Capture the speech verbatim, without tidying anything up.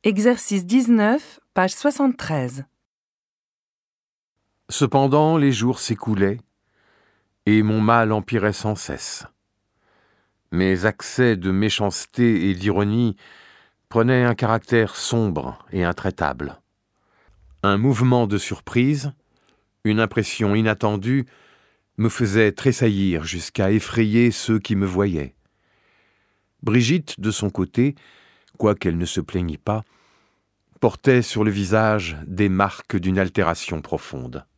Exercice dix-neuf, page soixante-treize. Cependant, les jours s'écoulaient, et mon mal empirait sans cesse. Mes accès de méchanceté et d'ironie prenaient un caractère sombre et intraitable. Un mouvement de surprise, une impression inattendue, me faisait tressaillir jusqu'à effrayer ceux qui me voyaient. Brigitte, de son côté, quoiqu'elle ne se plaignît pas, portait sur le visage des marques d'une altération profonde.